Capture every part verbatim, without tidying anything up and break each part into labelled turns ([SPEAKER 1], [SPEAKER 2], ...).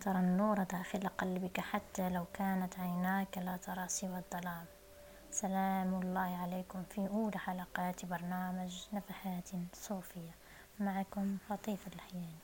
[SPEAKER 1] ترى النور داخل قلبك حتى لو كانت عيناك لا ترى سوى الظلام. سلام الله عليكم في أولى حلقات برنامج نفحات صوفية، معكم لطيف الحياني.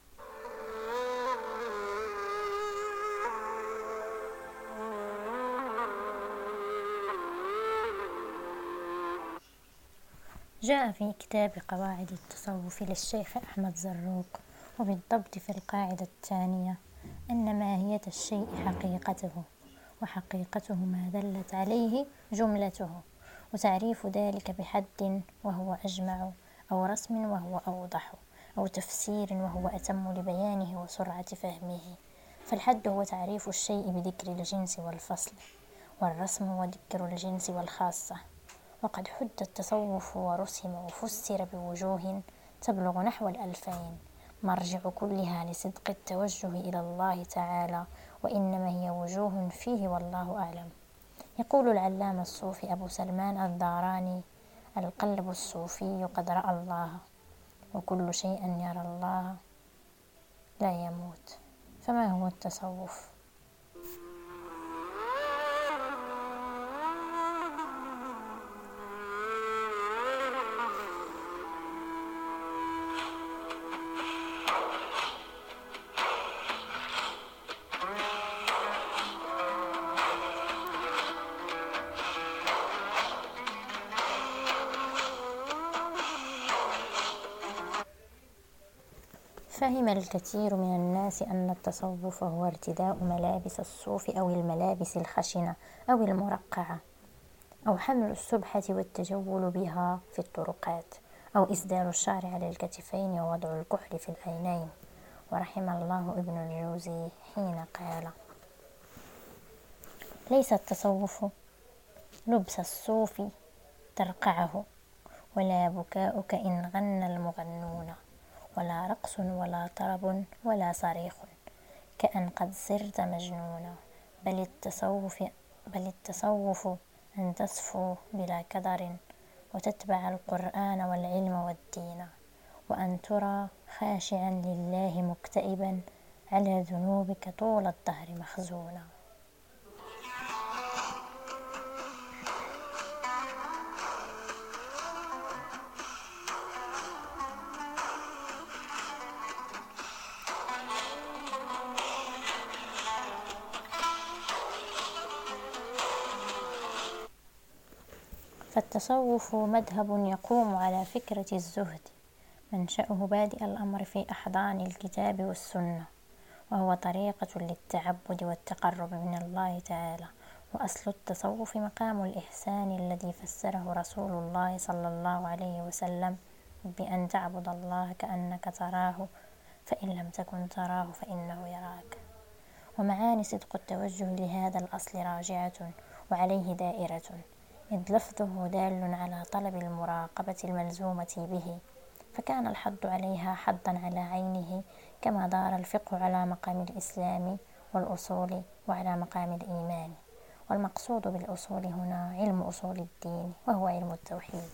[SPEAKER 1] جاء في كتاب قواعد التصوف للشيخ أحمد زروق، وبالضبط في القاعدة الثانية، أن ماهية الشيء حقيقته، وحقيقته ما دلت عليه جملته، وتعريف ذلك بحد وهو أجمع، أو رسم وهو أوضح، أو تفسير وهو أتم لبيانه وسرعة فهمه. فالحد هو تعريف الشيء بذكر الجنس والفصل، والرسم وذكر الجنس والخاصة. وقد حد التصوف ورسم وفسر بوجوه تبلغ نحو الألفين، مرجع كلها لصدق التوجه إلى الله تعالى، وإنما هي وجوه فيه والله أعلم. يقول العلامة الصوفي أبو سلمان الداراني: القلب الصوفي قد رأى الله، وكل شيء يرى الله لا يموت. فما هو التصوف؟ فهم الكثير من الناس أن التصوف هو ارتداء ملابس الصوف أو الملابس الخشنة أو المرقعة، أو حمل السبحة والتجول بها في الطرقات، أو إسدال الشعر على الكتفين ووضع الكحل في العينين. ورحم الله ابن الجوزي حين قال: ليس التصوف لبس الصوف ترقعه، ولا بكاؤك إن غنى المغنون، ولا رقص ولا طرب ولا صريخ كأن قد صرت مجنونا. بل التصوف, بل التصوف أن تصفو بلا كدر، وتتبع القرآن والعلم والدين، وأن ترى خاشعا لله مكتئبا على ذنوبك طول الدهر مخزونا. فالتصوف مذهب يقوم على فكرة الزهد، منشأه بادئ الأمر في أحضان الكتاب والسنة، وهو طريقة للتعبد والتقرب من الله تعالى. وأصل التصوف مقام الإحسان الذي فسره رسول الله صلى الله عليه وسلم بأن تعبد الله كأنك تراه، فإن لم تكن تراه فإنه يراك. ومعاني صدق التوجه لهذا الأصل راجعة وعليه دائرة، إذ لفظه دال على طلب المراقبة الملزومة به، فكان الحض عليها حضا على عينه، كما دار الفقه على مقام الإسلام والأصول وعلى مقام الإيمان. والمقصود بالأصول هنا علم أصول الدين، وهو علم التوحيد.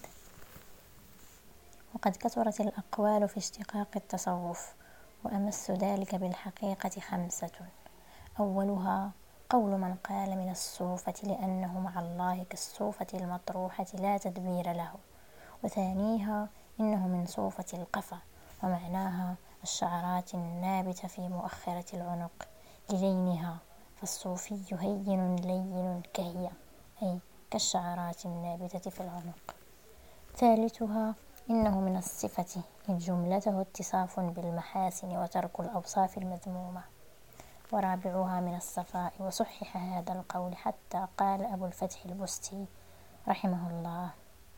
[SPEAKER 1] وقد كثرت الأقوال في اشتقاق التصوف، وأمس ذلك بالحقيقة خمسة: أولها قول من قال من الصوفة لأنه مع الله كالصوفة المطروحة لا تدبير له. وثانيها إنه من صوفة القفا، ومعناها الشعرات النابتة في مؤخرة العنق للينها، فالصوفي هين لين كهي، أي كالشعرات النابتة في العنق. ثالثها إنه من الصفة، إذ جملته اتصاف بالمحاسن وترك الأوصاف المذمومة. ورابعها من الصفاء، وصحح هذا القول حتى قال أبو الفتح البستي رحمه الله: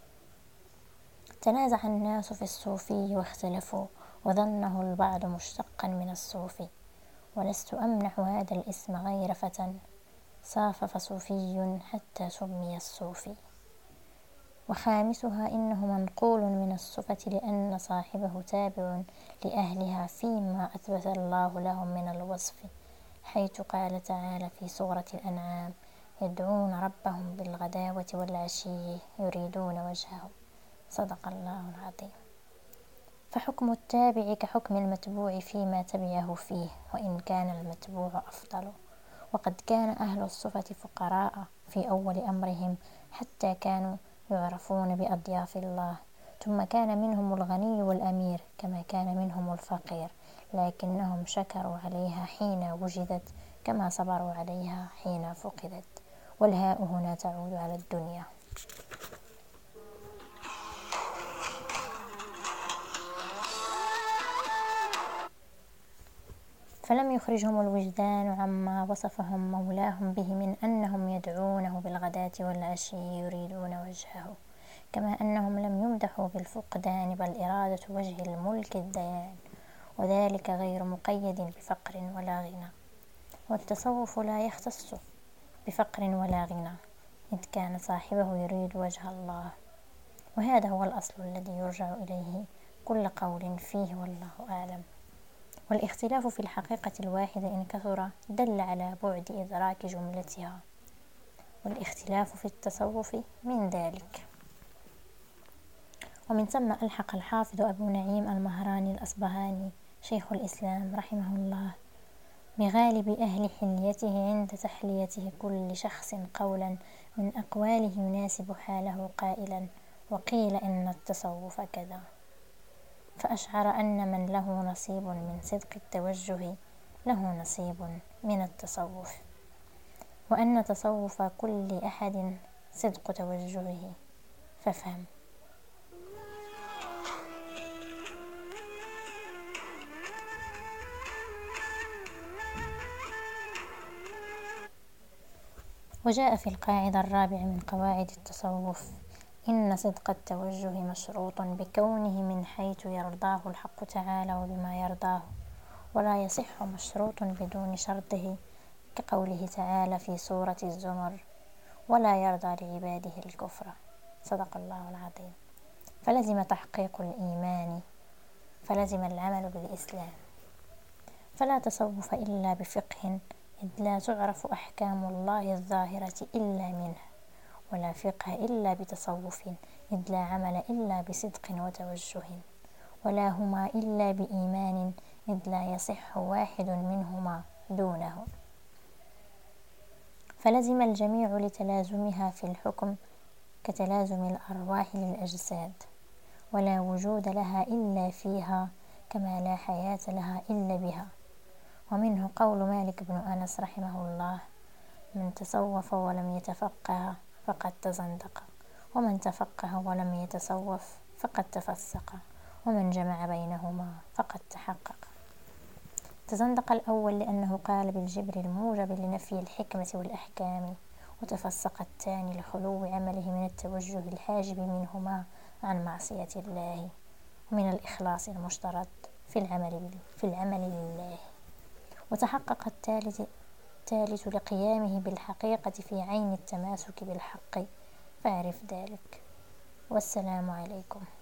[SPEAKER 1] تنازع الناس في الصوفي واختلفوا، وظنه البعض مشتقا من الصوفي، ولست أمنح هذا الاسم غير فتى صاف فصوفي حتى سمي الصوفي. وخامسها إنه منقول من الصفة لأن صاحبه تابع لأهلها فيما أثبت الله لهم من الوصف، حيث قال تعالى في سورة الأنعام: يدعون ربهم بالغداوة والعشي يريدون وجهه. صدق الله العظيم. فحكم التابع كحكم المتبوع فيما تبعه فيه، وإن كان المتبوع أفضل. وقد كان أهل الصفة فقراء في أول أمرهم، حتى كانوا يعرفون بأضياف الله، ثم كان منهم الغني والأمير كما كان منهم الفقير، لكنهم شكروا عليها حين وجدت كما صبروا عليها حين فقدت. والهاء هنا تعود على الدنيا. فلم يخرجهم الوجدان عما وصفهم مولاهم به من أنهم يدعونه بالغداة والعشي يريدون وجهه، كما أنهم لم يمدحوا بالفقدان، بل إرادة وجه الملك الديان، وذلك غير مقيد بفقر ولا غنى. والتصوف لا يختص بفقر ولا غنى، إذ كان صاحبه يريد وجه الله، وهذا هو الأصل الذي يرجع إليه كل قول فيه، والله أعلم. والاختلاف في الحقيقة الواحدة إن كثر دل على بعد إدراك جملتها، والاختلاف في التصوف من ذلك. ومن ثم ألحق الحافظ أبو نعيم المهراني الأصبهاني شيخ الإسلام رحمه الله بغالب أهل حليته عند تحليته كل شخص قولا من أقواله يناسب حاله قائلا: وقيل إن التصوف كذا. فأشعر أن من له نصيب من صدق التوجه له نصيب من التصوف، وأن تصوف كل أحد صدق توجهه. فافهم. وجاء في القاعدة الرابعة من قواعد التصوف: إن صدق التوجه مشروط بكونه من حيث يرضاه الحق تعالى وبما يرضاه، ولا يصح مشروط بدون شرطه، كقوله تعالى في سورة الزمر: ولا يرضى لعباده الكفر. صدق الله العظيم. فلزم تحقيق الإيمان، فلزم العمل بالإسلام. فلا تصوف إلا بفقه، إذ لا تعرف أحكام الله الظاهرة إلا منه، ولا فقه إلا بتصوف، إذ لا عمل إلا بصدق وتوجه، ولا هما إلا بإيمان، إذ لا يصح واحد منهما دونه. فلزم الجميع لتلازمها في الحكم كتلازم الأرواح للأجساد، ولا وجود لها إلا فيها، كما لا حياة لها إلا بها. ومنه قول مالك بن أنس رحمه الله: من تصوف ولم يتفقه فقد تزندق، ومن تفقه ولم يتصوف فقد تفسق، ومن جمع بينهما فقد تحقق. تزندق الأول لأنه قال بالجبر الموجب لنفي الحكمة والأحكام، وتفسق الثاني لخلو عمله من التوجه الحاجب منهما عن معصية الله، ومن الإخلاص المشترط في العمل في العمل لله. وتحقق الثالث الثالث لقيامه بالحقيقة في عين التماسك بالحق، فاعرف ذلك. والسلام عليكم.